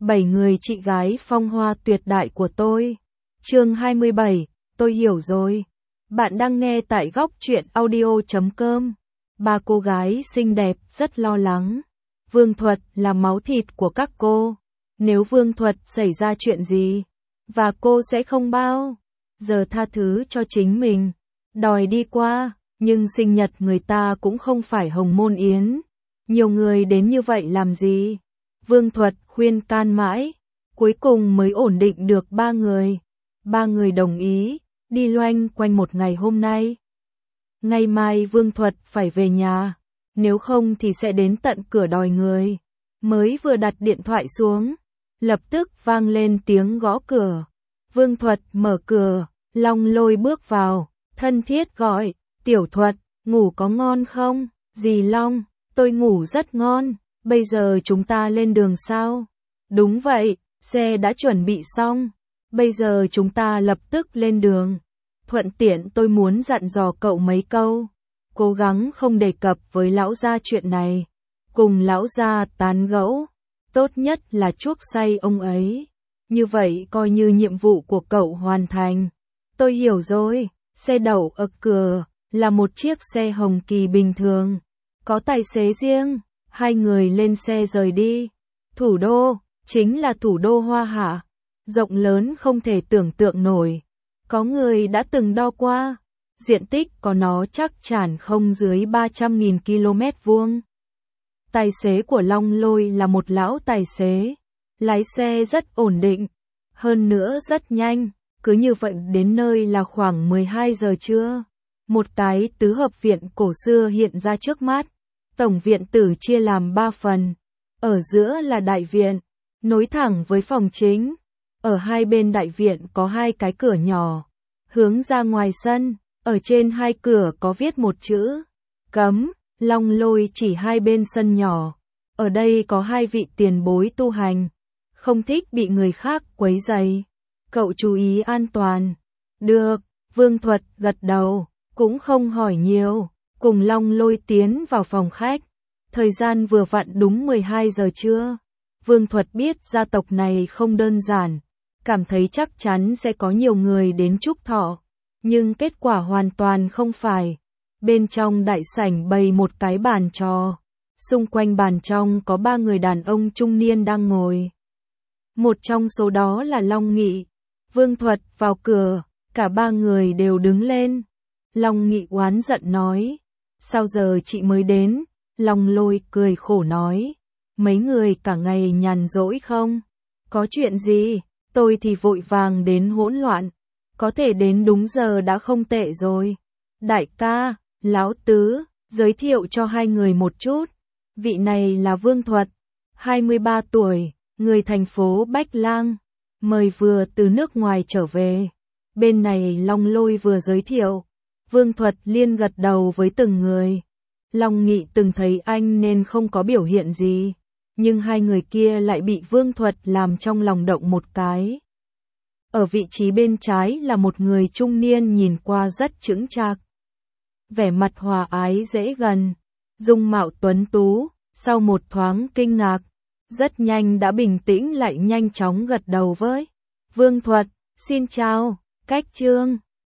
7 người chị gái phong hoa tuyệt đại của tôi. Chương 27, tôi hiểu rồi. Bạn đang nghe tại góc truyện audio.com. Ba cô gái xinh đẹp rất lo lắng. Vương Thuật là máu thịt của các cô. Nếu Vương Thuật xảy ra chuyện gì, và cô sẽ không bao giờ tha thứ cho chính mình, đòi đi qua, nhưng sinh nhật người ta cũng không phải Hồng Môn Yến. Nhiều người đến như vậy làm gì? Vương Thuật khuyên can mãi, cuối cùng mới ổn định được ba người. Ba người đồng ý, đi loanh quanh một ngày hôm nay. Ngày mai Vương Thuật phải về nhà, nếu không thì sẽ đến tận cửa đòi người. Mới vừa đặt điện thoại xuống, lập tức vang lên tiếng gõ cửa. Vương Thuật mở cửa, Long Lôi bước vào, thân thiết gọi, Tiểu Thuật, ngủ có ngon không? Dì Long, tôi ngủ rất ngon, bây giờ chúng ta lên đường sao? Đúng vậy, xe đã chuẩn bị xong, bây giờ chúng ta lập tức lên đường. Thuận tiện tôi muốn dặn dò cậu mấy câu, cố gắng không đề cập với lão gia chuyện này, cùng lão gia tán gẫu, tốt nhất là chuốc say ông ấy. Như vậy coi như nhiệm vụ của cậu hoàn thành. Tôi hiểu rồi, xe đậu ở cửa, là một chiếc xe hồng kỳ bình thường, có tài xế riêng. Hai người lên xe rời đi. Thủ đô, chính là thủ đô Hoa Hạ, rộng lớn không thể tưởng tượng nổi. Có người đã từng đo qua, diện tích của nó chắc chắn không dưới 300.000 km vuông. Tài xế của Long Lôi là một lão tài xế, lái xe rất ổn định, hơn nữa rất nhanh, cứ như vậy đến nơi là khoảng 12 giờ trưa. Một cái tứ hợp viện cổ xưa hiện ra trước mắt. Tổng viện tử chia làm 3 phần, ở giữa là đại viện, nối thẳng với phòng chính. Ở hai bên đại viện có hai cái cửa nhỏ, hướng ra ngoài sân, ở trên hai cửa có viết một chữ, cấm. Long Lôi chỉ hai bên sân nhỏ, ở đây có hai vị tiền bối tu hành, không thích bị người khác quấy rầy, cậu chú ý an toàn. Được, Vương Thuật gật đầu, cũng không hỏi nhiều. Cùng Long Lôi tiến vào phòng khách. Thời gian vừa vặn đúng 12 giờ trưa. Vương Thuật biết gia tộc này không đơn giản, cảm thấy chắc chắn sẽ có nhiều người đến chúc thọ, nhưng kết quả hoàn toàn không phải. Bên trong đại sảnh bày một cái bàn trò, xung quanh bàn trong có 3 người đàn ông trung niên đang ngồi. Một trong số đó là Long Nghị. Vương Thuật vào cửa, cả 3 người đều đứng lên. Long Nghị oán giận nói, sao giờ chị mới đến? Long Lôi cười khổ nói, mấy người cả ngày nhàn rỗi không? Có chuyện gì? Tôi thì vội vàng đến hỗn loạn, có thể đến đúng giờ đã không tệ rồi. Đại ca, lão tứ, giới thiệu cho hai người một chút. Vị này là Vương Thuật, 23 tuổi, người thành phố Bách Lang, mời vừa từ nước ngoài trở về. Bên này Long Lôi vừa giới thiệu. Vương Thuật liên gật đầu với từng người. Long Nghị từng thấy anh nên không có biểu hiện gì, nhưng hai người kia lại bị Vương Thuật làm trong lòng động một cái. Ở vị trí bên trái là một người trung niên nhìn qua rất chững chạc, vẻ mặt hòa ái dễ gần, dung mạo tuấn tú, sau một thoáng kinh ngạc, rất nhanh đã bình tĩnh lại nhanh chóng gật đầu với Vương Thuật, xin chào, Cách Trương.